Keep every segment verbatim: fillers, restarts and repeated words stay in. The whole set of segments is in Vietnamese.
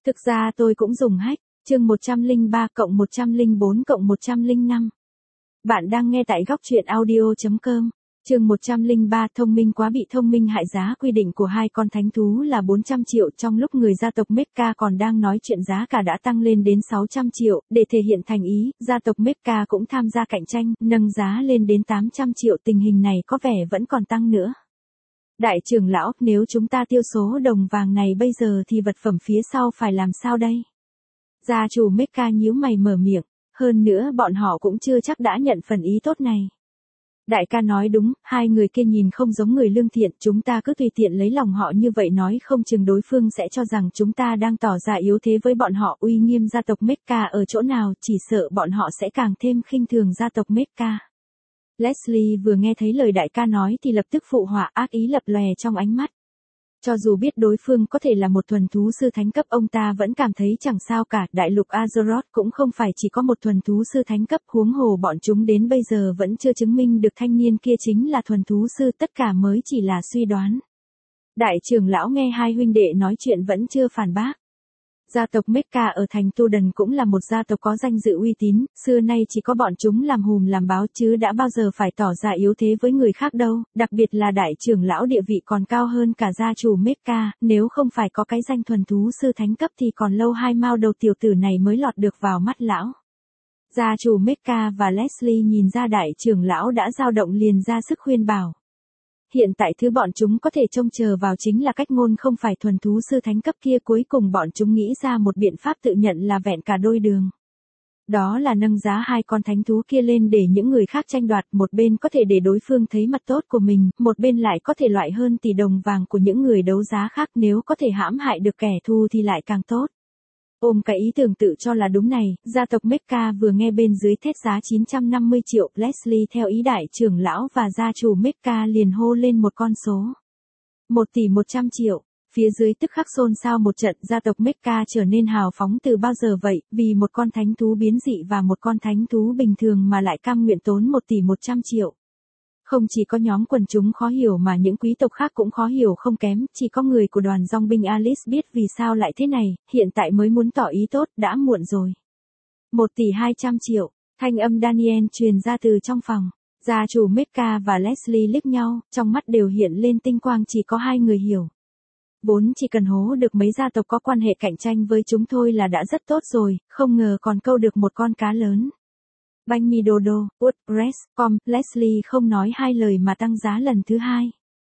Thực ra tôi cũng dùng hack, chương một trăm lẻ ba cộng một trăm lẻ bốn cộng một trăm lẻ năm. Bạn đang nghe tại góc truyện audio chấm com. Chương một trăm lẻ ba thông minh quá bị thông minh hại. Giá quy định của hai con thánh thú là bốn trăm triệu, trong lúc người gia tộc Mecca còn đang nói chuyện giá cả đã tăng lên đến sáu trăm triệu, để thể hiện thành ý, gia tộc Mecca cũng tham gia cạnh tranh, nâng giá lên đến tám trăm triệu. Tình hình này có vẻ vẫn còn tăng nữa. Đại trưởng lão, nếu chúng ta tiêu số đồng vàng này bây giờ thì vật phẩm phía sau phải làm sao đây? Gia chủ Mecca nhíu mày mở miệng, hơn nữa bọn họ cũng chưa chắc đã nhận phần ý tốt này. Đại ca nói đúng, hai người kia nhìn không giống người lương thiện, chúng ta cứ tùy tiện lấy lòng họ như vậy nói không chừng đối phương sẽ cho rằng chúng ta đang tỏ ra yếu thế với bọn họ. Uy nghiêm gia tộc Mecca ở chỗ nào, chỉ sợ bọn họ sẽ càng thêm khinh thường gia tộc Mecca. Leslie vừa nghe thấy lời đại ca nói thì lập tức phụ họa, ác ý lập lòe trong ánh mắt. Cho dù biết đối phương có thể là một thuần thú sư thánh cấp, ông ta vẫn cảm thấy chẳng sao cả. Đại lục Azeroth cũng không phải chỉ có một thuần thú sư thánh cấp, huống hồ bọn chúng đến bây giờ vẫn chưa chứng minh được thanh niên kia chính là thuần thú sư, tất cả mới chỉ là suy đoán. Đại trưởng lão nghe hai huynh đệ nói chuyện vẫn chưa phản bác. Gia tộc Mecca ở thành Tu Đần cũng là một gia tộc có danh dự uy tín, xưa nay chỉ có bọn chúng làm hùm làm báo chứ đã bao giờ phải tỏ ra yếu thế với người khác đâu, đặc biệt là đại trưởng lão địa vị còn cao hơn cả gia chủ Mecca, nếu không phải có cái danh thuần thú sư thánh cấp thì còn lâu hai mao đầu tiểu tử này mới lọt được vào mắt lão. Gia chủ Mecca và Leslie nhìn ra đại trưởng lão đã dao động liền ra sức khuyên bảo. Hiện tại thứ bọn chúng có thể trông chờ vào chính là cách ngôn không phải thuần thú sư thánh cấp kia. Cuối cùng bọn chúng nghĩ ra một biện pháp tự nhận là vẹn cả đôi đường. Đó là nâng giá hai con thánh thú kia lên để những người khác tranh đoạt, một bên có thể để đối phương thấy mặt tốt của mình, một bên lại có thể loại hơn tỷ đồng vàng của những người đấu giá khác, nếu có thể hãm hại được kẻ thù thì lại càng tốt. Ôm cái ý tưởng tự cho là đúng này, gia tộc Mecca vừa nghe bên dưới thét giá chín trăm năm mươi triệu, Leslie theo ý đại trưởng lão và gia chủ Mecca liền hô lên một con số. một tỷ một trăm triệu, phía dưới tức khắc xôn xao một trận. Gia tộc Mecca trở nên hào phóng từ bao giờ vậy, vì một con thánh thú biến dị và một con thánh thú bình thường mà lại cam nguyện tốn một tỷ một trăm triệu. Không chỉ có nhóm quần chúng khó hiểu mà những quý tộc khác cũng khó hiểu không kém, chỉ có người của đoàn dòng binh Alice biết vì sao lại thế này, hiện tại mới muốn tỏ ý tốt, đã muộn rồi. một tỷ hai trăm triệu, thanh âm Daniel truyền ra từ trong phòng. Gia chủ Mecca và Leslie liếc nhau, trong mắt đều hiện lên tinh quang, chỉ có hai người hiểu. Vốn chỉ cần hố được mấy gia tộc có quan hệ cạnh tranh với chúng thôi là đã rất tốt rồi, không ngờ còn câu được một con cá lớn. Banh mi đô đô, WordPress chấm com, Leslie không nói hai lời mà tăng giá lần thứ hai.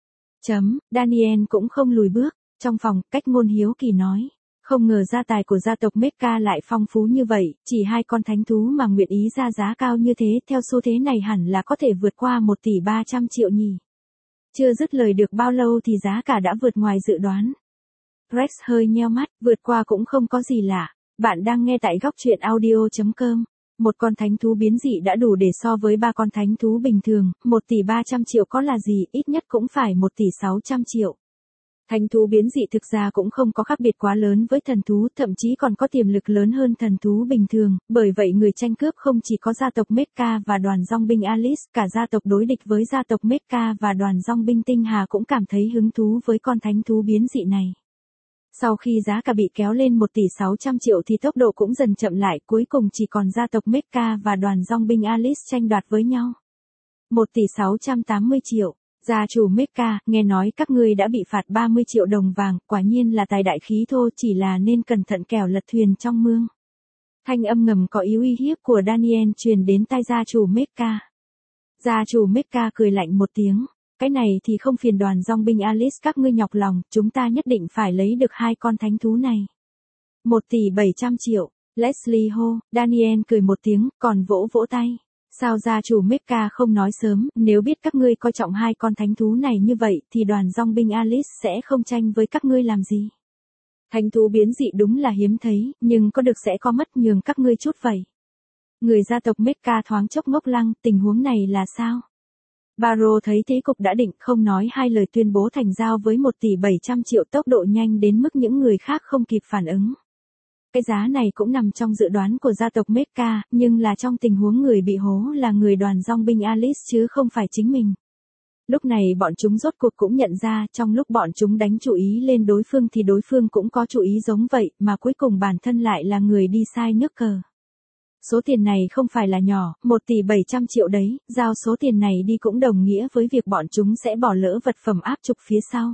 Chấm, Daniel cũng không lùi bước, trong phòng, cách ngôn hiếu kỳ nói. Không ngờ gia tài của gia tộc Mecca lại phong phú như vậy, chỉ hai con thánh thú mà nguyện ý ra giá cao như thế, theo xu thế này hẳn là có thể vượt qua một tỷ ba trăm triệu nhỉ. Chưa dứt lời được bao lâu thì giá cả đã vượt ngoài dự đoán. Rex hơi nheo mắt, vượt qua cũng không có gì lạ. Bạn đang nghe tại góc truyện audio chấm com. Một con thánh thú biến dị đã đủ để so với ba con thánh thú bình thường, một tỷ ba trăm triệu có là gì, ít nhất cũng phải một tỷ sáu trăm triệu. Thánh thú biến dị thực ra cũng không có khác biệt quá lớn với thần thú, thậm chí còn có tiềm lực lớn hơn thần thú bình thường, bởi vậy người tranh cướp không chỉ có gia tộc Mecca và đoàn dòng binh Alice, cả gia tộc đối địch với gia tộc Mecca và đoàn dòng binh Tinh Hà cũng cảm thấy hứng thú với con thánh thú biến dị này. Sau khi giá cả bị kéo lên một tỷ sáu trăm triệu thì tốc độ cũng dần chậm lại, cuối cùng chỉ còn gia tộc Mecca và đoàn dòng binh Alice tranh đoạt với nhau. một tỷ sáu trăm tám mươi triệu, gia chủ Mecca, nghe nói các ngươi đã bị phạt ba mươi triệu đồng vàng, quả nhiên là tài đại khí thô, chỉ là nên cẩn thận kẻo lật thuyền trong mương. Thanh âm ngầm có ý uy hiếp của Daniel truyền đến tai gia chủ Mecca. Gia chủ Mecca cười lạnh một tiếng. Cái này thì không phiền đoàn dòng binh Alice các ngươi nhọc lòng, chúng ta nhất định phải lấy được hai con thánh thú này. một tỷ bảy trăm triệu, Leslie hô, Daniel cười một tiếng, còn vỗ vỗ tay. Sao gia chủ Mecca không nói sớm, nếu biết các ngươi coi trọng hai con thánh thú này như vậy thì đoàn dòng binh Alice sẽ không tranh với các ngươi làm gì. Thánh thú biến dị đúng là hiếm thấy, nhưng có được sẽ có mất, nhường các ngươi chút vậy. Người gia tộc Mecca thoáng chốc ngốc lăng, tình huống này là sao? Baro thấy thế cục đã định, không nói hai lời tuyên bố thành giao với một tỷ bảy trăm triệu, tốc độ nhanh đến mức những người khác không kịp phản ứng. Cái giá này cũng nằm trong dự đoán của gia tộc Mecca, nhưng là trong tình huống người bị hố là người đoàn dòng binh Alice chứ không phải chính mình. Lúc này bọn chúng rốt cuộc cũng nhận ra, trong lúc bọn chúng đánh chú ý lên đối phương thì đối phương cũng có chú ý giống vậy, mà cuối cùng bản thân lại là người đi sai nước cờ. Số tiền này không phải là nhỏ, một tỷ bảy trăm triệu đấy, giao số tiền này đi cũng đồng nghĩa với việc bọn chúng sẽ bỏ lỡ vật phẩm áp trục phía sau.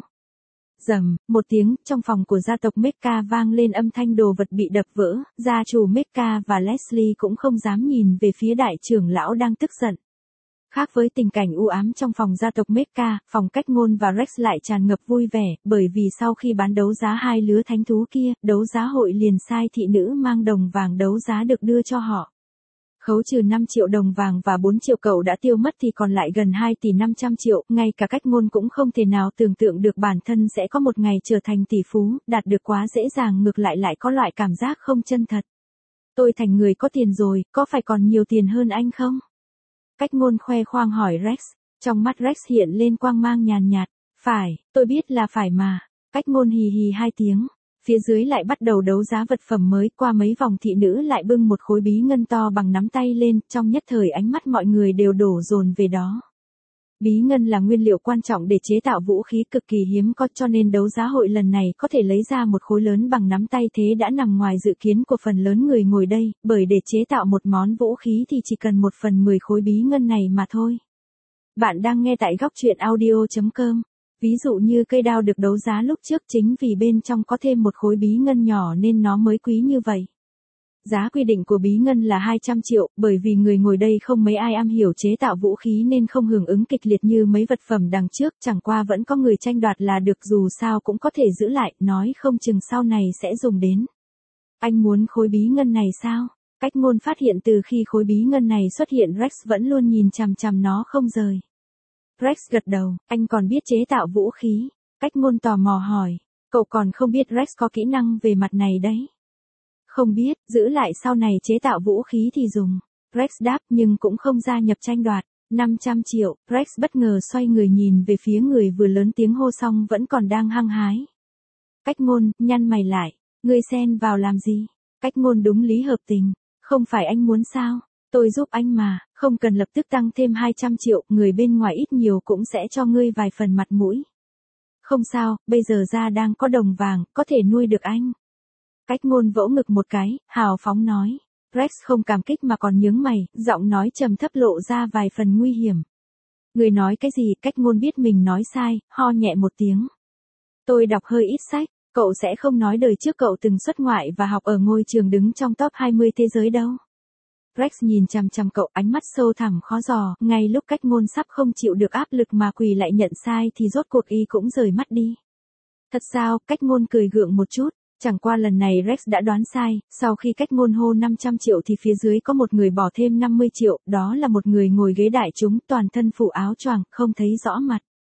Rầm, một tiếng, trong phòng của gia tộc Mecca vang lên âm thanh đồ vật bị đập vỡ, gia chủ Mecca và Leslie cũng không dám nhìn về phía đại trưởng lão đang tức giận. Khác với tình cảnh u ám trong phòng gia tộc Mecca, phòng Cách Ngôn và Rex lại tràn ngập vui vẻ, bởi vì sau khi bán đấu giá hai lứa thánh thú kia, đấu giá hội liền sai thị nữ mang đồng vàng đấu giá được đưa cho họ. Khấu trừ năm triệu đồng vàng và bốn triệu cậu đã tiêu mất thì còn lại gần hai tỷ năm trăm triệu, ngay cả Cách Ngôn cũng không thể nào tưởng tượng được bản thân sẽ có một ngày trở thành tỷ phú, đạt được quá dễ dàng ngược lại lại có loại cảm giác không chân thật. Tôi thành người có tiền rồi, có phải còn nhiều tiền hơn anh không? Cách Ngôn khoe khoang hỏi Rex, trong mắt Rex hiện lên quang mang nhàn nhạt, phải, tôi biết là phải mà. Cách Ngôn hì hì hai tiếng, phía dưới lại bắt đầu đấu giá vật phẩm mới, qua mấy vòng thị nữ lại bưng một khối bí ngân to bằng nắm tay lên, trong nhất thời ánh mắt mọi người đều đổ dồn về đó. Bí ngân là nguyên liệu quan trọng để chế tạo vũ khí cực kỳ hiếm có, cho nên đấu giá hội lần này có thể lấy ra một khối lớn bằng nắm tay thế đã nằm ngoài dự kiến của phần lớn người ngồi đây, bởi để chế tạo một món vũ khí thì chỉ cần một phần mười khối bí ngân này mà thôi. Bạn đang nghe tại góc truyện audio chấm com. Ví dụ như cây đao được đấu giá lúc trước chính vì bên trong có thêm một khối bí ngân nhỏ nên nó mới quý như vậy. Giá quy định của bí ngân là hai trăm triệu, bởi vì người ngồi đây không mấy ai am hiểu chế tạo vũ khí nên không hưởng ứng kịch liệt như mấy vật phẩm đằng trước, chẳng qua vẫn có người tranh đoạt là được, dù sao cũng có thể giữ lại, nói không chừng sau này sẽ dùng đến. Anh muốn khối bí ngân này sao? Cách Ngôn phát hiện từ khi khối bí ngân này xuất hiện Rex vẫn luôn nhìn chằm chằm nó không rời. Rex gật đầu, anh còn biết chế tạo vũ khí. Cách Ngôn tò mò hỏi, cậu còn không biết Rex có kỹ năng về mặt này đấy. Không biết, giữ lại sau này chế tạo vũ khí thì dùng. Rex đáp nhưng cũng không gia nhập tranh đoạt. năm trăm triệu, Rex bất ngờ xoay người nhìn về phía người vừa lớn tiếng hô xong vẫn còn đang hăng hái. Cách Ngôn, nhăn mày lại, ngươi xen vào làm gì? Cách Ngôn đúng lý hợp tình, không phải anh muốn sao? Tôi giúp anh mà, không cần lập tức tăng thêm hai trăm triệu, người bên ngoài ít nhiều cũng sẽ cho ngươi vài phần mặt mũi. Không sao, bây giờ ra đang có đồng vàng, có thể nuôi được anh. Cách Ngôn vỗ ngực một cái, hào phóng nói. Rex không cảm kích mà còn nhướng mày, giọng nói trầm thấp lộ ra vài phần nguy hiểm. Người nói cái gì? Cách Ngôn biết mình nói sai, ho nhẹ một tiếng. Tôi đọc hơi ít sách, cậu sẽ không nói đời trước cậu từng xuất ngoại và học ở ngôi trường đứng trong top hai mươi thế giới đâu. Rex nhìn chằm chằm cậu, ánh mắt sâu thẳm khó dò, ngay lúc Cách Ngôn sắp không chịu được áp lực mà quỳ lại nhận sai thì rốt cuộc y cũng rời mắt đi. Thật sao? Cách Ngôn cười gượng một chút. Chẳng qua lần này Rex đã đoán sai, sau khi Cách Ngôn hô năm trăm triệu thì phía dưới có một người bỏ thêm năm mươi triệu, đó là một người ngồi ghế đại chúng, toàn thân phủ áo choàng, không thấy rõ mặt.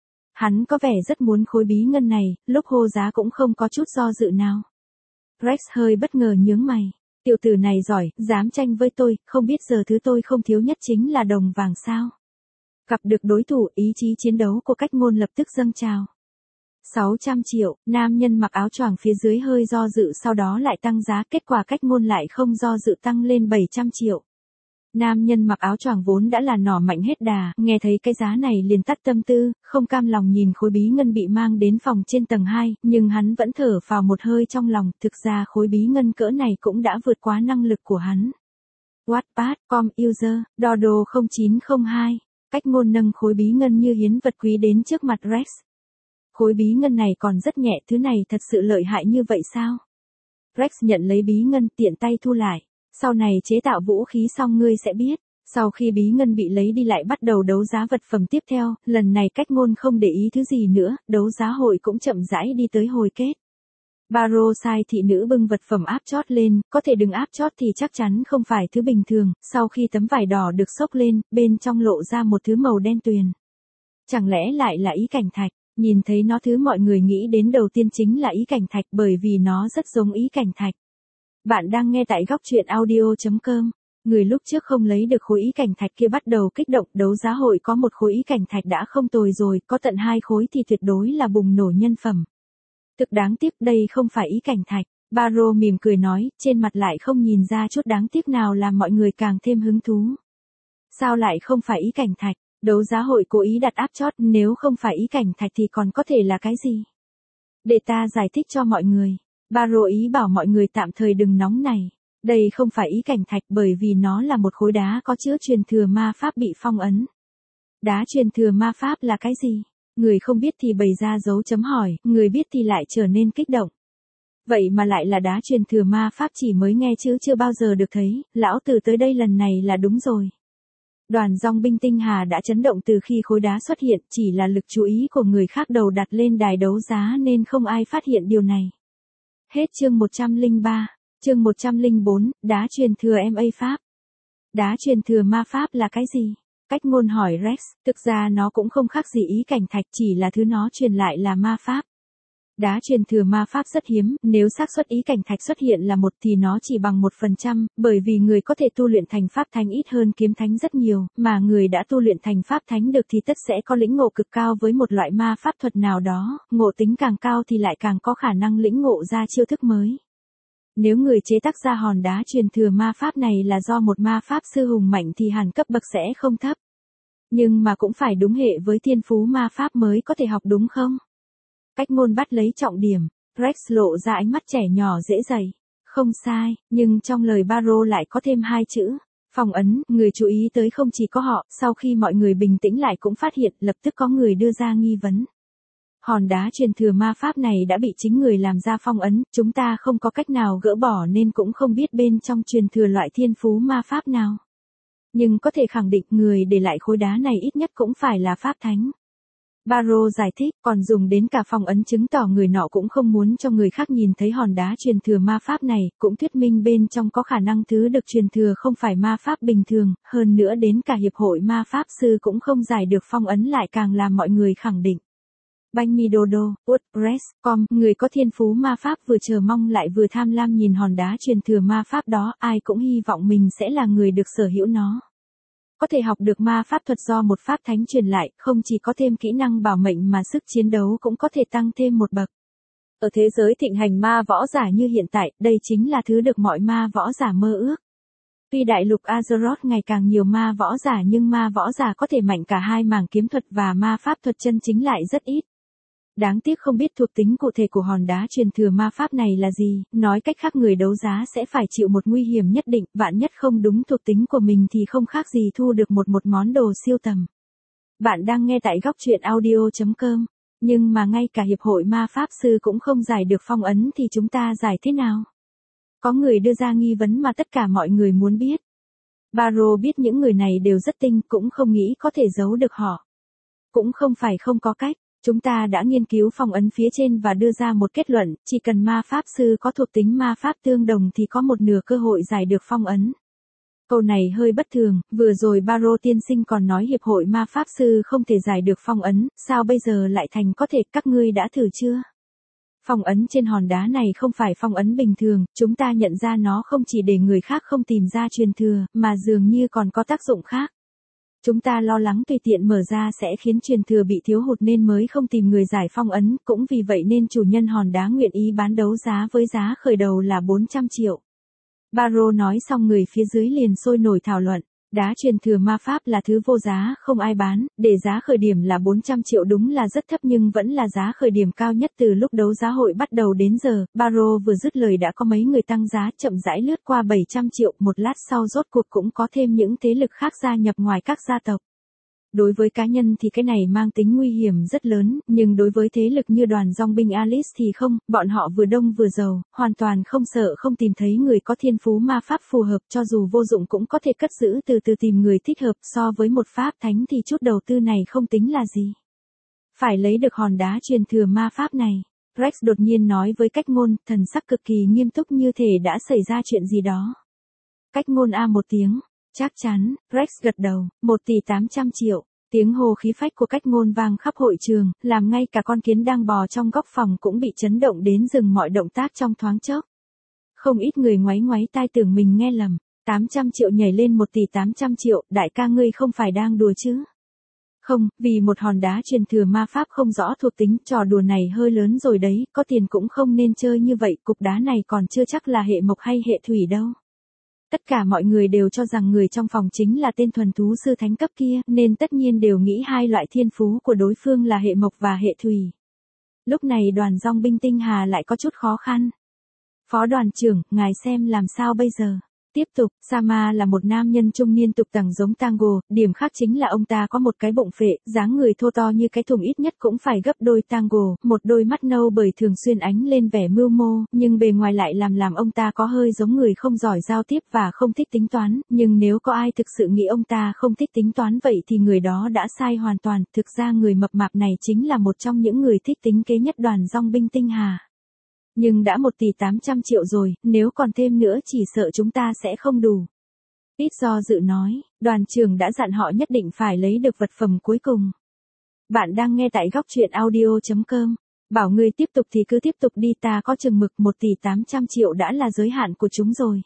Hắn có vẻ rất muốn khối bí ngân này, lúc hô giá cũng không có chút do dự nào. Rex hơi bất ngờ nhướng mày, tiểu tử này giỏi, dám tranh với tôi, không biết giờ thứ tôi không thiếu nhất chính là đồng vàng sao. Gặp được đối thủ, ý chí chiến đấu của Cách Ngôn lập tức dâng trào. sáu trăm triệu, nam nhân mặc áo choàng phía dưới hơi do dự sau đó lại tăng giá, kết quả Cách Ngôn lại không do dự tăng lên bảy trăm triệu. Nam nhân mặc áo choàng vốn đã là nỏ mạnh hết đà, nghe thấy cái giá này liền tắt tâm tư, không cam lòng nhìn khối bí ngân bị mang đến phòng trên tầng hai, nhưng hắn vẫn thở phào một hơi trong lòng, thực ra khối bí ngân cỡ này cũng đã vượt quá năng lực của hắn. Wattpad, com user, Dodo không chín không hai, Cách Ngôn nâng khối bí ngân như hiến vật quý đến trước mặt Rex. Khối bí ngân này còn rất nhẹ, thứ này thật sự lợi hại như vậy sao? Rex nhận lấy bí ngân, tiện tay thu lại. Sau này chế tạo vũ khí xong ngươi sẽ biết. Sau khi bí ngân bị lấy đi lại bắt đầu đấu giá vật phẩm tiếp theo, lần này Cách Ngôn không để ý thứ gì nữa, đấu giá hội cũng chậm rãi đi tới hồi kết. Baro sai thị nữ bưng vật phẩm áp chót lên, có thể đừng áp chót thì chắc chắn không phải thứ bình thường, sau khi tấm vải đỏ được xốc lên, bên trong lộ ra một thứ màu đen tuyền. Chẳng lẽ lại là ý cảnh thạch? Nhìn thấy nó thứ mọi người nghĩ đến đầu tiên chính là ý cảnh thạch bởi vì nó rất giống ý cảnh thạch. Bạn đang nghe tại góc truyện audio chấm com. Người lúc trước không lấy được khối ý cảnh thạch kia bắt đầu kích động, đấu giá hội có một khối ý cảnh thạch đã không tồi rồi, có tận hai khối thì tuyệt đối là bùng nổ nhân phẩm. Thực đáng tiếc đây không phải ý cảnh thạch. Baro mỉm cười nói, trên mặt lại không nhìn ra chút đáng tiếc nào làm mọi người càng thêm hứng thú. Sao lại không phải ý cảnh thạch? Đấu giá hội cố ý đặt áp chót, nếu không phải ý cảnh thạch thì còn có thể là cái gì? Để ta giải thích cho mọi người. Baro ý bảo mọi người tạm thời đừng nóng này. Đây không phải ý cảnh thạch bởi vì nó là một khối đá có chứa truyền thừa ma pháp bị phong ấn. Đá truyền thừa ma pháp là cái gì? Người không biết thì bày ra dấu chấm hỏi, người biết thì lại trở nên kích động. Vậy mà lại là đá truyền thừa ma pháp, chỉ mới nghe chứ chưa bao giờ được thấy, lão tử tới đây lần này là đúng rồi. Đoàn dòng binh tinh hà đã chấn động từ khi khối đá xuất hiện, chỉ là lực chú ý của người khác đầu đặt lên đài đấu giá nên không ai phát hiện điều này. Hết chương một trăm lẻ ba, chương một trăm lẻ bốn, đá truyền thừa ma pháp. Đá truyền thừa ma pháp là cái gì? Cách ngôn hỏi Rex, thực ra nó cũng không khác gì ý cảnh thạch, chỉ là thứ nó truyền lại là ma pháp. Đá truyền thừa ma pháp rất hiếm, nếu xác suất ý cảnh thạch xuất hiện là một thì nó chỉ bằng một phần trăm, bởi vì người có thể tu luyện thành pháp thánh ít hơn kiếm thánh rất nhiều, mà người đã tu luyện thành pháp thánh được thì tất sẽ có lĩnh ngộ cực cao với một loại ma pháp thuật nào đó, ngộ tính càng cao thì lại càng có khả năng lĩnh ngộ ra chiêu thức mới. Nếu người chế tác ra hòn đá truyền thừa ma pháp này là do một ma pháp sư hùng mạnh thì hẳn cấp bậc sẽ không thấp. Nhưng mà cũng phải đúng hệ với thiên phú ma pháp mới có thể học đúng không? Cách ngôn bắt lấy trọng điểm, Rex lộ ra ánh mắt trẻ nhỏ dễ dày. Không sai, nhưng trong lời Baro lại có thêm hai chữ. Phong ấn, người chú ý tới không chỉ có họ, sau khi mọi người bình tĩnh lại cũng phát hiện lập tức có người đưa ra nghi vấn. Hòn đá truyền thừa ma pháp này đã bị chính người làm ra phong ấn, chúng ta không có cách nào gỡ bỏ nên cũng không biết bên trong truyền thừa loại thiên phú ma pháp nào. Nhưng có thể khẳng định người để lại khối đá này ít nhất cũng phải là pháp thánh. Baro giải thích, còn dùng đến cả phong ấn chứng tỏ người nọ cũng không muốn cho người khác nhìn thấy hòn đá truyền thừa ma pháp này, cũng thuyết minh bên trong có khả năng thứ được truyền thừa không phải ma pháp bình thường, hơn nữa đến cả hiệp hội ma pháp sư cũng không giải được phong ấn lại càng làm mọi người khẳng định. Banh mi đô đô, út, res, com, người có thiên phú ma pháp vừa chờ mong lại vừa tham lam nhìn hòn đá truyền thừa ma pháp đó, ai cũng hy vọng mình sẽ là người được sở hữu nó. Có thể học được ma pháp thuật do một pháp thánh truyền lại, không chỉ có thêm kỹ năng bảo mệnh mà sức chiến đấu cũng có thể tăng thêm một bậc. Ở thế giới thịnh hành ma võ giả như hiện tại, đây chính là thứ được mọi ma võ giả mơ ước. Tuy đại lục Azeroth ngày càng nhiều ma võ giả nhưng ma võ giả có thể mạnh cả hai mảng kiếm thuật và ma pháp thuật chân chính lại rất ít. Đáng tiếc không biết thuộc tính cụ thể của hòn đá truyền thừa ma pháp này là gì, nói cách khác người đấu giá sẽ phải chịu một nguy hiểm nhất định, vạn nhất không đúng thuộc tính của mình thì không khác gì thu được một một món đồ siêu tầm. Bạn đang nghe tại góc truyện audio chấm com, nhưng mà ngay cả hiệp hội ma pháp sư cũng không giải được phong ấn thì chúng ta giải thế nào? Có người đưa ra nghi vấn mà tất cả mọi người muốn biết. Baro biết những người này đều rất tinh, cũng không nghĩ có thể giấu được họ. Cũng không phải không có cách. Chúng ta đã nghiên cứu phong ấn phía trên và đưa ra một kết luận, chỉ cần ma pháp sư có thuộc tính ma pháp tương đồng thì có một nửa cơ hội giải được phong ấn. Câu này hơi bất thường, vừa rồi Baro tiên sinh còn nói hiệp hội ma pháp sư không thể giải được phong ấn, sao bây giờ lại thành có thể, các ngươi đã thử chưa? Phong ấn trên hòn đá này không phải phong ấn bình thường, chúng ta nhận ra nó không chỉ để người khác không tìm ra truyền thừa, mà dường như còn có tác dụng khác. Chúng ta lo lắng tùy tiện mở ra sẽ khiến truyền thừa bị thiếu hụt nên mới không tìm người giải phong ấn, cũng vì vậy nên chủ nhân hòn đá nguyện ý bán đấu giá với giá khởi đầu là bốn trăm triệu. Baro nói xong người phía dưới liền sôi nổi thảo luận. Đá truyền thừa ma pháp là thứ vô giá, không ai bán, để giá khởi điểm là bốn trăm triệu đúng là rất thấp nhưng vẫn là giá khởi điểm cao nhất từ lúc đấu giá hội bắt đầu đến giờ. Baro vừa dứt lời đã có mấy người tăng giá, chậm rãi lướt qua bảy trăm triệu, một lát sau rốt cuộc cũng có thêm những thế lực khác gia nhập ngoài các gia tộc. Đối với cá nhân thì cái này mang tính nguy hiểm rất lớn, nhưng đối với thế lực như đoàn dòng binh Alice thì không, bọn họ vừa đông vừa giàu, hoàn toàn không sợ không tìm thấy người có thiên phú ma pháp phù hợp, cho dù vô dụng cũng có thể cất giữ từ từ tìm người thích hợp, so với một pháp thánh thì chút đầu tư này không tính là gì. Phải lấy được hòn đá truyền thừa ma pháp này. Rex đột nhiên nói với cách ngôn, thần sắc cực kỳ nghiêm túc như thể đã xảy ra chuyện gì đó. Cách ngôn a một tiếng. Chắc chắn, Rex gật đầu, một tỷ tám trăm triệu, tiếng hô khí phách của cách ngôn vang khắp hội trường, làm ngay cả con kiến đang bò trong góc phòng cũng bị chấn động đến dừng mọi động tác trong thoáng chốc. Không ít người ngoáy ngoáy tai tưởng mình nghe lầm, tám trăm triệu nhảy lên một tỷ tám trăm triệu, đại ca ngươi không phải đang đùa chứ? Không, vì một hòn đá truyền thừa ma pháp không rõ thuộc tính, trò đùa này hơi lớn rồi đấy, có tiền cũng không nên chơi như vậy, cục đá này còn chưa chắc là hệ mộc hay hệ thủy đâu. Tất cả mọi người đều cho rằng người trong phòng chính là tên thuần thú sư thánh cấp kia, nên tất nhiên đều nghĩ hai loại thiên phú của đối phương là hệ mộc và hệ thủy. Lúc này đoàn dòng binh tinh hà lại có chút khó khăn. Phó đoàn trưởng, ngài xem làm sao bây giờ? Tiếp tục, Sama là một nam nhân trung niên tục tằng giống Tango, điểm khác chính là ông ta có một cái bụng phệ, dáng người thô to như cái thùng ít nhất cũng phải gấp đôi Tango, một đôi mắt nâu bởi thường xuyên ánh lên vẻ mưu mô, nhưng bề ngoài lại làm làm ông ta có hơi giống người không giỏi giao tiếp và không thích tính toán, nhưng nếu có ai thực sự nghĩ ông ta không thích tính toán vậy thì người đó đã sai hoàn toàn, thực ra người mập mạp này chính là một trong những người thích tính kế nhất đoàn dòng binh tinh hà. Nhưng đã một tỷ tám trăm triệu rồi, nếu còn thêm nữa chỉ sợ chúng ta sẽ không đủ. Ít do dự nói, đoàn trưởng đã dặn họ nhất định phải lấy được vật phẩm cuối cùng. Bạn đang nghe tại góc truyện audio chấm com. Bảo người tiếp tục thì cứ tiếp tục đi, ta có chừng mực một tỷ tám trăm triệu đã là giới hạn của chúng rồi.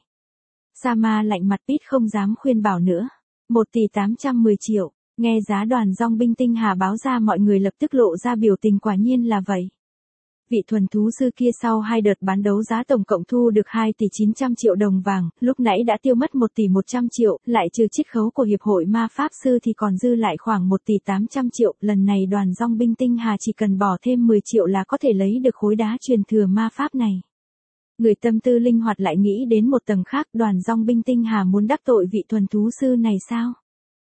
Sama lạnh mặt, Pete không dám khuyên bảo nữa. một tỷ tám trăm mười triệu, nghe giá đoàn dòng binh tinh hà báo ra mọi người lập tức lộ ra biểu tình, quả nhiên là vậy. Vị thuần thú sư kia sau hai đợt bán đấu giá tổng cộng thu được hai tỷ chín trăm triệu đồng vàng, lúc nãy đã tiêu mất một tỷ một trăm triệu, lại trừ chiết khấu của Hiệp hội Ma Pháp Sư thì còn dư lại khoảng một tỷ tám trăm triệu, lần này đoàn dòng binh tinh hà chỉ cần bỏ thêm mười triệu là có thể lấy được khối đá truyền thừa ma pháp này. Người tâm tư linh hoạt lại nghĩ đến một tầng khác, đoàn dòng binh tinh hà muốn đắc tội vị thuần thú sư này sao?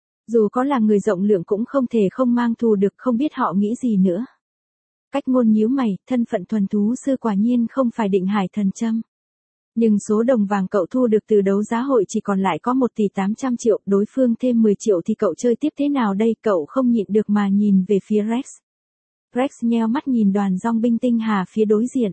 Dù có là người rộng lượng cũng không thể không mang thù được, không biết họ nghĩ gì nữa. Cách Ngôn nhíu mày, thân phận thuần thú sư quả nhiên không phải định hải thần châm. Nhưng số đồng vàng cậu thu được từ đấu giá hội chỉ còn lại có một tỷ tám trăm triệu, đối phương thêm mười triệu thì cậu chơi tiếp thế nào đây? Cậu không nhịn được mà nhìn về phía Rex. Rex nheo mắt nhìn đoàn dòng binh tinh hà phía đối diện.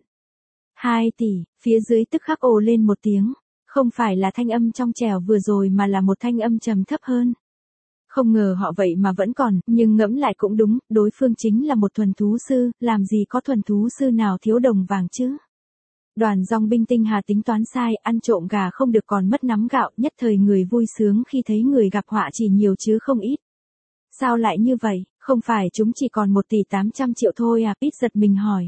hai tỷ, phía dưới tức khắc ồ lên một tiếng, không phải là thanh âm trong trẻo vừa rồi mà là một thanh âm trầm thấp hơn. Không ngờ họ vậy mà vẫn còn, nhưng ngẫm lại cũng đúng, đối phương chính là một thuần thú sư, làm gì có thuần thú sư nào thiếu đồng vàng chứ. Đoàn dòng binh tinh hà tính toán sai, ăn trộm gà không được còn mất nắm gạo, nhất thời người vui sướng khi thấy người gặp họa chỉ nhiều chứ không ít. Sao lại như vậy, không phải chúng chỉ còn một tỷ tám trăm triệu thôi à? Pete giật mình hỏi.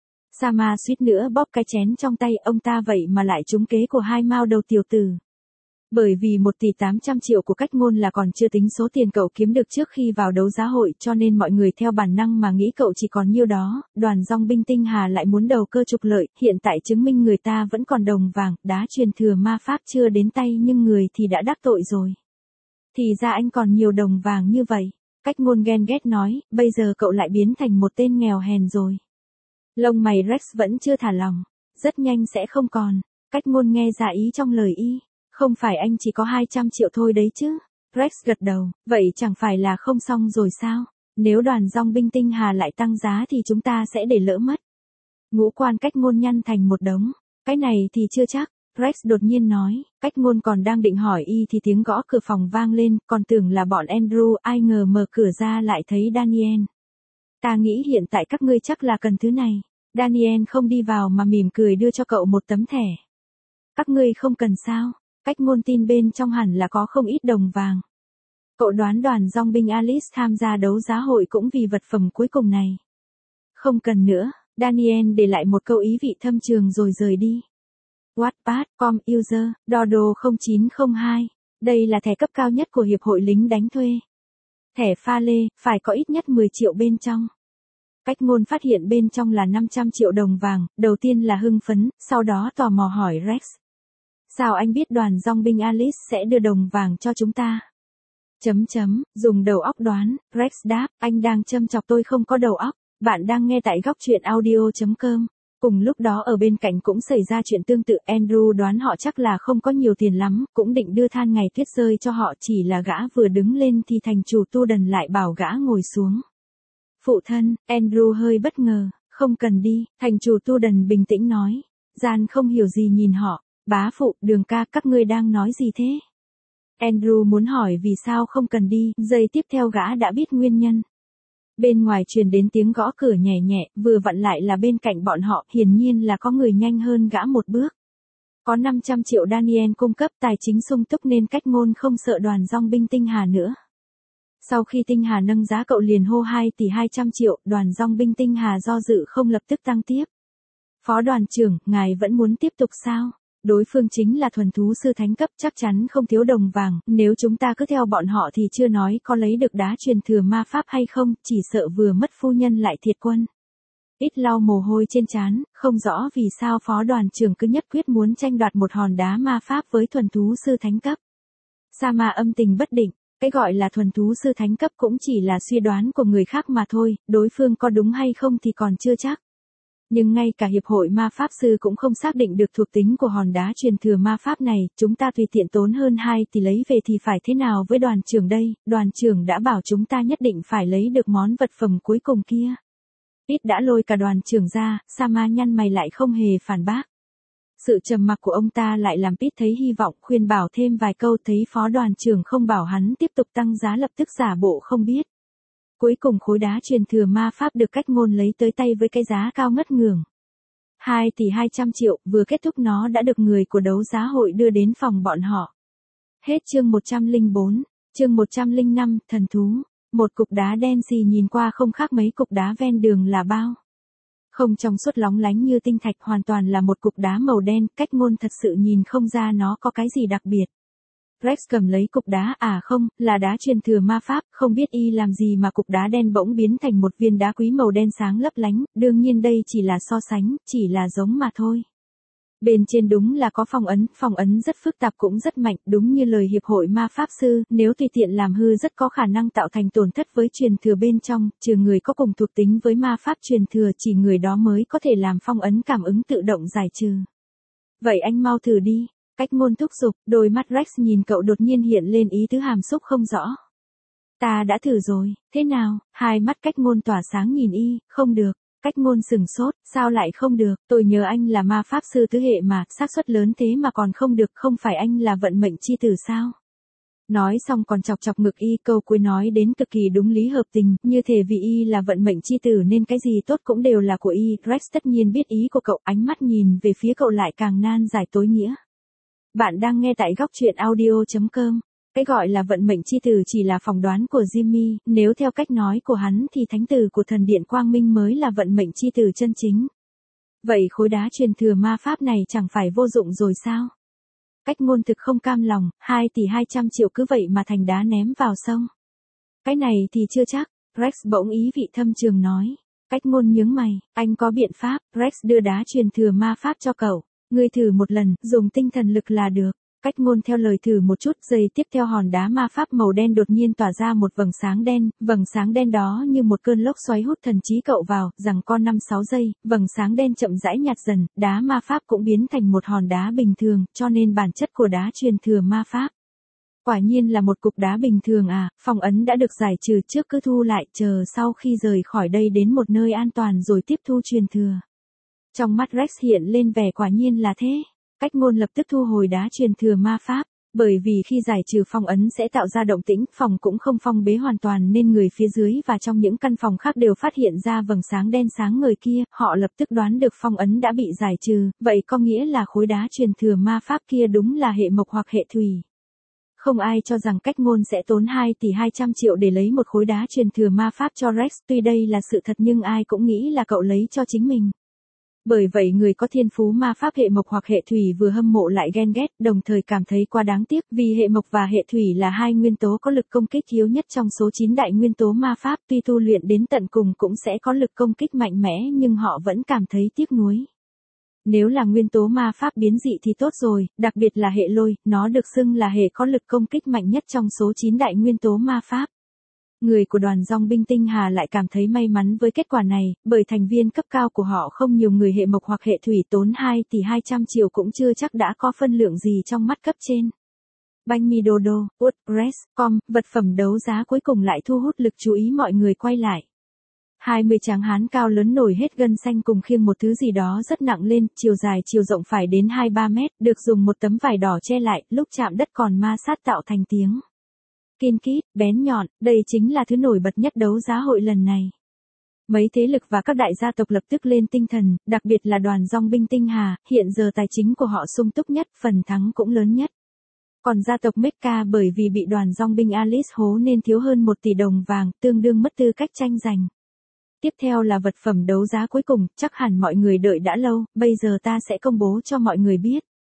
Sama suýt nữa bóp cái chén trong tay, ông ta vậy mà lại trúng kế của hai mao đầu tiểu tử. Bởi vì một tỷ tám trăm triệu của Cách Ngôn là còn chưa tính số tiền cậu kiếm được trước khi vào đấu giá hội, cho nên mọi người theo bản năng mà nghĩ cậu chỉ còn nhiêu đó, đoàn dòng binh tinh hà lại muốn đầu cơ trục lợi, hiện tại chứng minh người ta vẫn còn đồng vàng, đá truyền thừa ma pháp chưa đến tay nhưng người thì đã đắc tội rồi. Thì ra anh còn nhiều đồng vàng như vậy, Cách Ngôn ghen ghét nói, bây giờ cậu lại biến thành một tên nghèo hèn rồi. Lông mày Rex vẫn chưa thả lỏng, rất nhanh sẽ không còn. Cách Ngôn nghe ra ý trong lời y. Không phải anh chỉ có hai trăm triệu thôi đấy chứ? Rex gật đầu, vậy chẳng phải là không xong rồi sao? Nếu đoàn dòng binh tinh hà lại tăng giá thì chúng ta sẽ để lỡ mất. Ngũ quan Cách Ngôn nhăn thành một đống. Cái này thì chưa chắc. Rex đột nhiên nói, Cách Ngôn còn đang định hỏi y thì tiếng gõ cửa phòng vang lên, còn tưởng là bọn Andrew, ai ngờ mở cửa ra lại thấy Daniel. Ta nghĩ hiện tại các ngươi chắc là cần thứ này. Daniel không đi vào mà mỉm cười đưa cho cậu một tấm thẻ. Các ngươi không cần sao? Cách Ngôn tin bên trong hẳn là có không ít đồng vàng. Cậu đoán đoàn dòng binh Alice tham gia đấu giá hội cũng vì vật phẩm cuối cùng này. Không cần nữa, Daniel để lại một câu ý vị thâm trường rồi rời đi. Wattpad, com, user, Dodo không chín không hai. Đây là thẻ cấp cao nhất của Hiệp hội lính đánh thuê. Thẻ pha lê, phải có ít nhất mười triệu bên trong. Cách Ngôn phát hiện bên trong là năm trăm triệu đồng vàng, đầu tiên là hưng phấn, sau đó tò mò hỏi Rex. Sao anh biết đoàn dòng binh Alice sẽ đưa đồng vàng cho chúng ta? Chấm chấm, dùng đầu óc đoán, Rex đáp, anh đang châm chọc tôi không có đầu óc. Bạn đang nghe tại góc truyện audio chấm com. Cùng lúc đó ở bên cạnh cũng xảy ra chuyện tương tự, Andrew đoán họ chắc là không có nhiều tiền lắm, cũng định đưa than ngày tuyết rơi cho họ, chỉ là gã vừa đứng lên thì thành chủ tu đần lại bảo gã ngồi xuống. Phụ thân, Andrew hơi bất ngờ, không cần đi, thành chủ tu đần bình tĩnh nói. Gian không hiểu gì nhìn họ. Bá phụ, Đường ca, các ngươi đang nói gì thế? Andrew muốn hỏi vì sao không cần đi, giây tiếp theo gã đã biết nguyên nhân. Bên ngoài truyền đến tiếng gõ cửa nhẹ nhẹ, vừa vặn lại là bên cạnh bọn họ, hiển nhiên là có người nhanh hơn gã một bước. Có năm trăm triệu Daniel cung cấp, tài chính sung túc nên Cách Ngôn không sợ đoàn dòng binh tinh hà nữa. Sau khi tinh hà nâng giá cậu liền hô hai tỷ hai trăm triệu, đoàn dòng binh tinh hà do dự không lập tức tăng tiếp. Phó đoàn trưởng, ngài vẫn muốn tiếp tục sao? đối phương chính là thuần thú sư thánh cấp, chắc chắn không thiếu đồng vàng, nếu chúng ta cứ theo bọn họ thì chưa nói có lấy được đá truyền thừa ma pháp hay không, chỉ sợ vừa mất phu nhân lại thiệt quân. Ít lau mồ hôi trên trán, không rõ vì sao phó đoàn trưởng cứ nhất quyết muốn tranh đoạt một hòn đá ma pháp với thuần thú sư thánh cấp. Sa Ma âm tình bất định, cái gọi là thuần thú sư thánh cấp cũng chỉ là suy đoán của người khác mà thôi, đối phương có đúng hay không thì còn chưa chắc. Nhưng ngay cả hiệp hội ma pháp sư cũng không xác định được thuộc tính của hòn đá truyền thừa ma pháp này, chúng ta tùy tiện tốn hơn hai tỷ lấy về thì phải thế nào với đoàn trưởng đây, đoàn trưởng đã bảo chúng ta nhất định phải lấy được món vật phẩm cuối cùng kia. Ít đã lôi cả đoàn trưởng ra, Sa Ma nhăn mày lại không hề phản bác. Sự trầm mặc của ông ta lại làm Pete thấy hy vọng, khuyên bảo thêm vài câu, thấy phó đoàn trưởng không bảo hắn tiếp tục tăng giá lập tức giả bộ không biết. Cuối cùng khối đá truyền thừa ma pháp được Cách Ngôn lấy tới tay với cái giá cao ngất ngưởng. hai tỷ hai trăm triệu, vừa kết thúc nó đã được người của đấu giá hội đưa đến phòng bọn họ. Hết chương một trăm lẻ bốn, chương một trăm lẻ năm, thần thú. Một cục đá đen xì nhìn qua không khác mấy cục đá ven đường là bao. Không trong suốt lóng lánh như tinh thạch, hoàn toàn là một cục đá màu đen, Cách Ngôn thật sự nhìn không ra nó có cái gì đặc biệt. Rex cầm lấy cục đá, à không, là đá truyền thừa ma pháp, không biết y làm gì mà cục đá đen bỗng biến thành một viên đá quý màu đen sáng lấp lánh, đương nhiên đây chỉ là so sánh, chỉ là giống mà thôi. Bên trên đúng là có phong ấn, phong ấn rất phức tạp cũng rất mạnh, đúng như lời hiệp hội ma pháp sư, nếu tùy tiện làm hư rất có khả năng tạo thành tổn thất với truyền thừa bên trong, trừ người có cùng thuộc tính với ma pháp truyền thừa chỉ người đó mới có thể làm phong ấn cảm ứng tự động giải trừ. Vậy anh mau thử đi. Cách Ngôn thúc giục, đôi mắt Rex nhìn cậu đột nhiên hiện lên ý tứ hàm xúc không rõ. Ta đã thử rồi, thế nào? Hai mắt Cách Ngôn tỏa sáng nhìn y, không được. Cách Ngôn sừng sốt, sao lại không được? Tôi nhớ anh là ma pháp sư tứ hệ mà, xác suất lớn thế mà còn không được, không phải anh là vận mệnh chi tử sao? Nói xong còn chọc chọc ngực y, câu cuối nói đến cực kỳ đúng lý hợp tình, như thể vì y là vận mệnh chi tử nên cái gì tốt cũng đều là của y. Rex tất nhiên biết ý của cậu, ánh mắt nhìn về phía cậu lại càng nan giải tối nghĩa. Bạn đang nghe tại góc truyện audio chấm com. Cái gọi là vận mệnh chi tử chỉ là phỏng đoán của Jimmy, nếu theo cách nói của hắn thì thánh tử của thần điện Quang Minh mới là vận mệnh chi tử chân chính. Vậy khối đá truyền thừa ma pháp này chẳng phải vô dụng rồi sao? Cách Ngôn thực không cam lòng, hai tỷ hai trăm triệu cứ vậy mà thành đá ném vào sông. Cái này thì chưa chắc, Rex bỗng ý vị thâm trường nói. Cách Ngôn nhướng mày, anh có biện pháp, Rex đưa đá truyền thừa ma pháp cho cậu. Ngươi thử một lần, dùng tinh thần lực là được. Cách Ngôn theo lời thử một chút, giây tiếp theo hòn đá ma pháp màu đen đột nhiên tỏa ra một vầng sáng đen, vầng sáng đen đó như một cơn lốc xoáy hút thần trí cậu vào, rằng con năm sáu giây, vầng sáng đen chậm rãi nhạt dần, đá ma pháp cũng biến thành một hòn đá bình thường, cho nên bản chất của đá truyền thừa ma pháp. Quả nhiên là một cục đá bình thường à, phong ấn đã được giải trừ trước cứ thu lại, chờ sau khi rời khỏi đây đến một nơi an toàn rồi tiếp thu truyền thừa. Trong mắt Rex hiện lên vẻ quả nhiên là thế. Cách Ngôn lập tức thu hồi đá truyền thừa ma pháp, bởi vì khi giải trừ phong ấn sẽ tạo ra động tĩnh, phòng cũng không phong bế hoàn toàn nên người phía dưới và trong những căn phòng khác đều phát hiện ra vầng sáng đen sáng ngời kia, họ lập tức đoán được phong ấn đã bị giải trừ, vậy có nghĩa là khối đá truyền thừa ma pháp kia đúng là hệ mộc hoặc hệ thủy. Không ai cho rằng Cách Ngôn sẽ tốn hai tỷ hai trăm triệu để lấy một khối đá truyền thừa ma pháp cho Rex, tuy đây là sự thật nhưng ai cũng nghĩ là cậu lấy cho chính mình. Bởi vậy người có thiên phú ma pháp hệ mộc hoặc hệ thủy vừa hâm mộ lại ghen ghét, đồng thời cảm thấy quá đáng tiếc, vì hệ mộc và hệ thủy là hai nguyên tố có lực công kích yếu nhất trong số chín đại nguyên tố ma pháp, tuy tu luyện đến tận cùng cũng sẽ có lực công kích mạnh mẽ nhưng họ vẫn cảm thấy tiếc nuối. Nếu là nguyên tố ma pháp biến dị thì tốt rồi, đặc biệt là hệ lôi, nó được xưng là hệ có lực công kích mạnh nhất trong số chín đại nguyên tố ma pháp. Người của đoàn dòng binh tinh hà lại cảm thấy may mắn với kết quả này, bởi thành viên cấp cao của họ không nhiều người hệ mộc hoặc hệ thủy, tốn hai tỷ hai trăm triệu cũng chưa chắc đã có phân lượng gì trong mắt cấp trên. Banh mì đồ đồ, WordPress chấm com, vật phẩm đấu giá cuối cùng lại thu hút lực chú ý mọi người quay lại. hai mươi tráng hán cao lớn nổi hết gân xanh cùng khiêng một thứ gì đó rất nặng lên, chiều dài chiều rộng phải đến hai ba mét, được dùng một tấm vải đỏ che lại, lúc chạm đất còn ma sát tạo thành tiếng kin kít, bén nhọn, đây chính là thứ nổi bật nhất đấu giá hội lần này. Mấy thế lực và các đại gia tộc lập tức lên tinh thần, đặc biệt là đoàn dòng binh tinh hà, hiện giờ tài chính của họ sung túc nhất, phần thắng cũng lớn nhất. Còn gia tộc Mecca bởi vì bị đoàn dòng binh Alice hố nên thiếu hơn một tỷ đồng vàng, tương đương mất tư cách tranh giành. Tiếp theo là vật phẩm đấu giá cuối cùng, chắc hẳn mọi người đợi đã lâu, bây giờ ta sẽ công bố cho mọi người biết.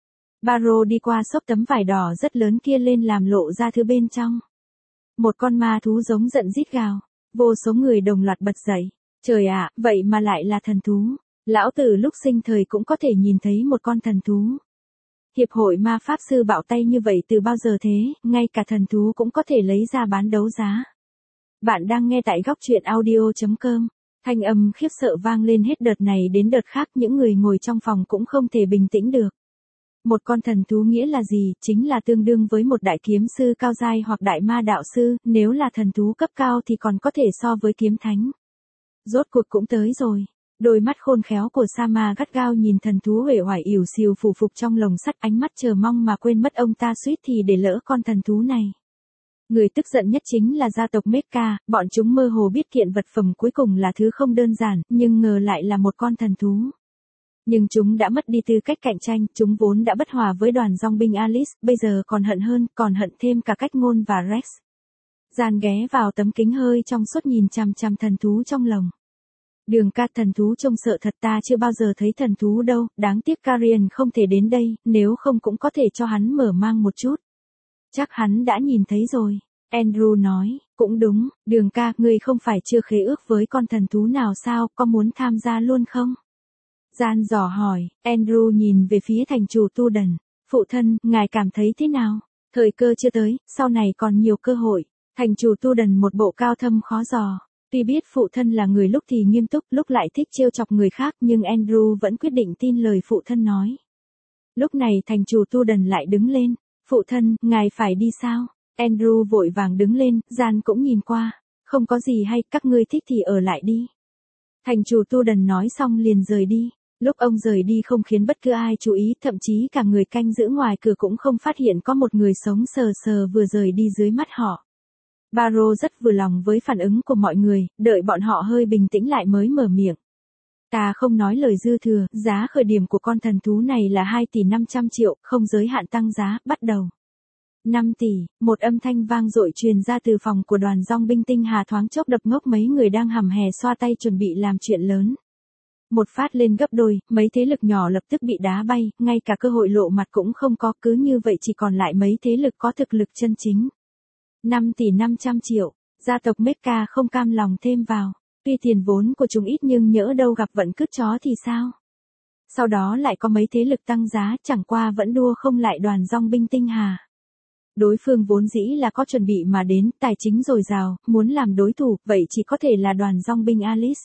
Barrow đi qua xốc tấm vải đỏ rất lớn kia lên làm lộ ra thứ bên trong. Một con ma thú giống giận rít gào. Vô số người đồng loạt bật dậy. Trời ạ, vậy mà lại là thần thú. Lão tử lúc sinh thời cũng có thể nhìn thấy một con thần thú. Hiệp hội ma pháp sư bạo tay như vậy từ bao giờ thế, ngay cả thần thú cũng có thể lấy ra bán đấu giá. Bạn đang nghe tại góc truyện audio chấm com. Thanh âm khiếp sợ vang lên hết đợt này đến đợt khác, những người ngồi trong phòng cũng không thể bình tĩnh được. Một con thần thú nghĩa là gì? Chính là tương đương với một đại kiếm sư cao giai hoặc đại ma đạo sư, nếu là thần thú cấp cao thì còn có thể so với kiếm thánh. Rốt cuộc cũng tới rồi. Đôi mắt khôn khéo của Sama gắt gao nhìn thần thú uể oải ỉu xìu phù phục trong lồng sắt, ánh mắt chờ mong mà quên mất ông ta suýt thì để lỡ con thần thú này. Người tức giận nhất chính là gia tộc Mecha, bọn chúng mơ hồ biết kiện vật phẩm cuối cùng là thứ không đơn giản, nhưng ngờ lại là một con thần thú. Nhưng chúng đã mất đi tư cách cạnh tranh, chúng vốn đã bất hòa với đoàn dòng binh Alice, bây giờ còn hận hơn, còn hận thêm cả Cách Ngôn và Rex. Gian ghé vào tấm kính hơi trong suốt nhìn chằm chằm thần thú trong lồng. Đường ca, thần thú trông sợ thật, ta chưa bao giờ thấy thần thú đâu, đáng tiếc Karian không thể đến đây, nếu không cũng có thể cho hắn mở mang một chút. Chắc hắn đã nhìn thấy rồi. Andrew nói, cũng đúng, đường ca, ngươi không phải chưa khế ước với con thần thú nào sao, có muốn tham gia luôn không? Gian dò hỏi, Andrew nhìn về phía thành chủ Tu Đần. Phụ thân, ngài cảm thấy thế nào? Thời cơ chưa tới, sau này còn nhiều cơ hội. Thành chủ Tu Đần một bộ cao thâm khó dò. Tuy biết phụ thân là người lúc thì nghiêm túc, lúc lại thích trêu chọc người khác, nhưng Andrew vẫn quyết định tin lời phụ thân nói. Lúc này thành chủ Tu Đần lại đứng lên. Phụ thân, ngài phải đi sao? Andrew vội vàng đứng lên, Gian cũng nhìn qua. Không có gì hay, các ngươi thích thì ở lại đi. Thành chủ Tu Đần nói xong liền rời đi. Lúc ông rời đi không khiến bất cứ ai chú ý, thậm chí cả người canh giữ ngoài cửa cũng không phát hiện có một người sống sờ sờ vừa rời đi dưới mắt họ. Barrow rất vừa lòng với phản ứng của mọi người, đợi bọn họ hơi bình tĩnh lại mới mở miệng. Ta không nói lời dư thừa, giá khởi điểm của con thần thú này là hai tỷ năm trăm triệu, không giới hạn tăng giá, bắt đầu. năm tỷ, một âm thanh vang dội truyền ra từ phòng của đoàn dòng binh tinh hà, thoáng chốc đập ngốc mấy người đang hầm hè xoa tay chuẩn bị làm chuyện lớn. Một phát lên gấp đôi, mấy thế lực nhỏ lập tức bị đá bay, ngay cả cơ hội lộ mặt cũng không có, cứ như vậy chỉ còn lại mấy thế lực có thực lực chân chính. năm tỷ năm trăm triệu, gia tộc Mecha không cam lòng thêm vào. Tuy tiền vốn của chúng ít nhưng nhỡ đâu gặp vận cứt chó thì sao? Sau đó lại có mấy thế lực tăng giá, chẳng qua vẫn đua không lại đoàn dòng binh tinh hà. Đối phương vốn dĩ là có chuẩn bị mà đến, tài chính dồi dào, muốn làm đối thủ, vậy chỉ có thể là đoàn dòng binh Alice.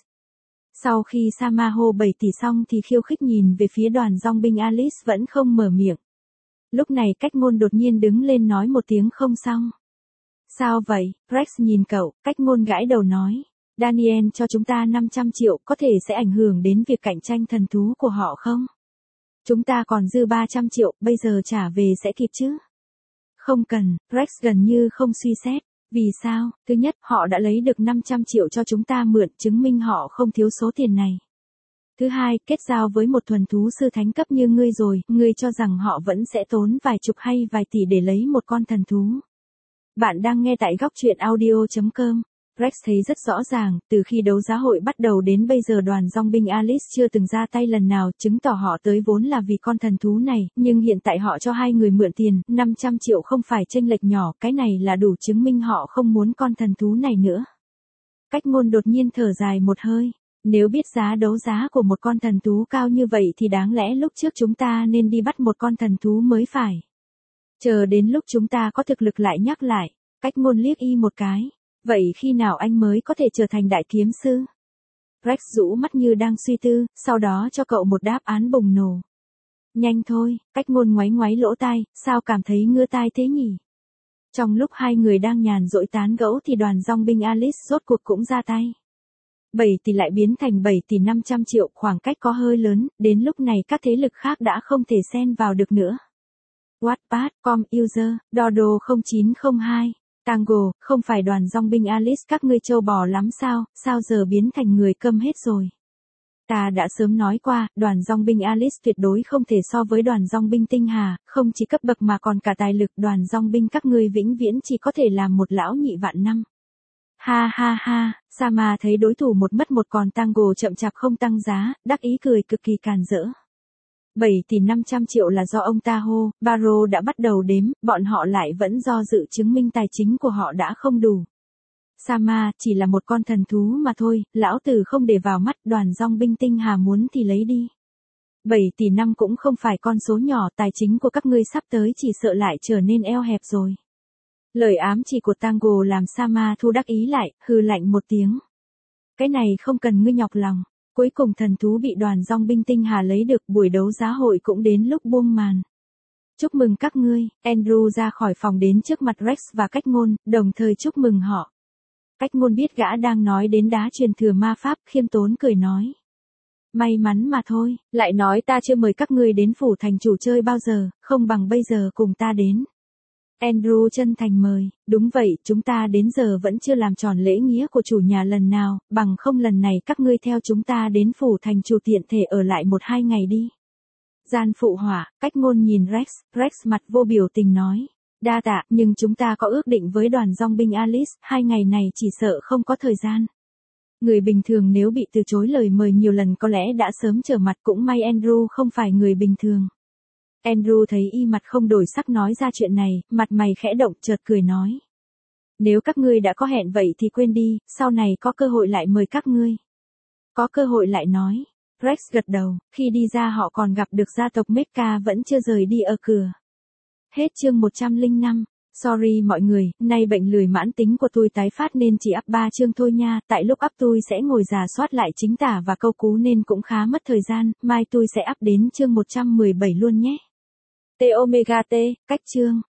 Sau khi Sama hô bảy tỷ xong thì khiêu khích nhìn về phía đoàn dòng binh Alice vẫn không mở miệng. Lúc này Cách Ngôn đột nhiên đứng lên nói một tiếng không xong. Sao vậy? Rex nhìn cậu, Cách Ngôn gãi đầu nói. Daniel cho chúng ta năm trăm triệu, có thể sẽ ảnh hưởng đến việc cạnh tranh thần thú của họ không? Chúng ta còn dư ba trăm triệu, bây giờ trả về sẽ kịp chứ? Không cần, Rex gần như không suy xét. Vì sao? Thứ nhất, họ đã lấy được năm trăm triệu cho chúng ta mượn, chứng minh họ không thiếu số tiền này. Thứ hai, kết giao với một thuần thú sư thánh cấp như ngươi rồi, ngươi cho rằng họ vẫn sẽ tốn vài chục hay vài tỷ để lấy một con thần thú. Bạn đang nghe tại góc truyện audio chấm com. Rex thấy rất rõ ràng, từ khi đấu giá hội bắt đầu đến bây giờ đoàn dòng binh Alice chưa từng ra tay lần nào, chứng tỏ họ tới vốn là vì con thần thú này, nhưng hiện tại họ cho hai người mượn tiền, năm trăm triệu không phải chênh lệch nhỏ, cái này là đủ chứng minh họ không muốn con thần thú này nữa. Cách Ngôn đột nhiên thở dài một hơi, nếu biết giá đấu giá của một con thần thú cao như vậy thì đáng lẽ lúc trước chúng ta nên đi bắt một con thần thú mới phải. Chờ đến lúc chúng ta có thực lực lại nhắc lại. Cách Ngôn liếc y một cái. Vậy khi nào anh mới có thể trở thành đại kiếm sư? Rex rũ mắt như đang suy tư, sau đó cho cậu một đáp án bùng nổ. Nhanh thôi, Cách Ngôn ngoáy ngoáy lỗ tai, sao cảm thấy ngứa tai thế nhỉ? Trong lúc hai người đang nhàn rỗi tán gẫu thì đoàn dòng binh Alice rốt cuộc cũng ra tay. bảy tỷ lại biến thành bảy tỷ năm trăm triệu, khoảng cách có hơi lớn, đến lúc này các thế lực khác đã không thể xen vào được nữa. Wattpad, com user, Dodo không chín không hai. Tango, không phải đoàn dòng binh Alice các ngươi trâu bò lắm sao, sao giờ biến thành người câm hết rồi. Ta đã sớm nói qua, đoàn dòng binh Alice tuyệt đối không thể so với đoàn dòng binh tinh hà, không chỉ cấp bậc mà còn cả tài lực, đoàn dòng binh các ngươi vĩnh viễn chỉ có thể làm một lão nhị vạn năm. Ha ha ha, Sama thấy đối thủ một mất một còn Tango chậm chạp không tăng giá, đắc ý cười cực kỳ càn rỡ. bảy tỷ năm trăm triệu là do ông ta hô, Barrow đã bắt đầu đếm, bọn họ lại vẫn do dự chứng minh tài chính của họ đã không đủ. Sama, chỉ là một con thần thú mà thôi, lão tử không để vào mắt, đoàn dòng binh tinh hà muốn thì lấy đi. bảy tỷ năm cũng không phải con số nhỏ, tài chính của các ngươi sắp tới chỉ sợ lại trở nên eo hẹp rồi. Lời ám chỉ của Tango làm Sama thu đắc ý lại, hừ lạnh một tiếng. Cái này không cần ngươi nhọc lòng. Cuối cùng thần thú bị đoàn dòng binh tinh hà lấy được, buổi đấu giá hội cũng đến lúc buông màn. Chúc mừng các ngươi, Andrew ra khỏi phòng đến trước mặt Rex và Cách Ngôn, đồng thời chúc mừng họ. Cách Ngôn biết gã đang nói đến đá truyền thừa ma pháp, khiêm tốn cười nói. May mắn mà thôi, lại nói ta chưa mời các ngươi đến phủ thành chủ chơi bao giờ, không bằng bây giờ cùng ta đến. Andrew chân thành mời, đúng vậy, chúng ta đến giờ vẫn chưa làm tròn lễ nghĩa của chủ nhà lần nào, bằng không lần này các ngươi theo chúng ta đến phủ thành chủ tiện thể ở lại một hai ngày đi. Gian phụ họa, Cách Ngôn nhìn Rex, Rex mặt vô biểu tình nói. Đa tạ, nhưng chúng ta có ước định với đoàn dòng binh Alice, hai ngày này chỉ sợ không có thời gian. Người bình thường nếu bị từ chối lời mời nhiều lần có lẽ đã sớm trở mặt, cũng may Andrew không phải người bình thường. Andrew thấy y mặt không đổi sắc nói ra chuyện này, mặt mày khẽ động chợt cười nói. Nếu các ngươi đã có hẹn vậy thì quên đi, sau này có cơ hội lại mời các ngươi. Có cơ hội lại nói. Rex gật đầu, khi đi ra họ còn gặp được gia tộc Mecca vẫn chưa rời đi ở cửa. Hết chương một trăm lẻ năm. Sorry mọi người, nay bệnh lười mãn tính của tôi tái phát nên chỉ up ba chương thôi nha, tại lúc up tôi sẽ ngồi rà soát lại chính tả và câu cú nên cũng khá mất thời gian, mai tôi sẽ up đến chương một trăm mười bảy luôn nhé. T Omega T, cách chương.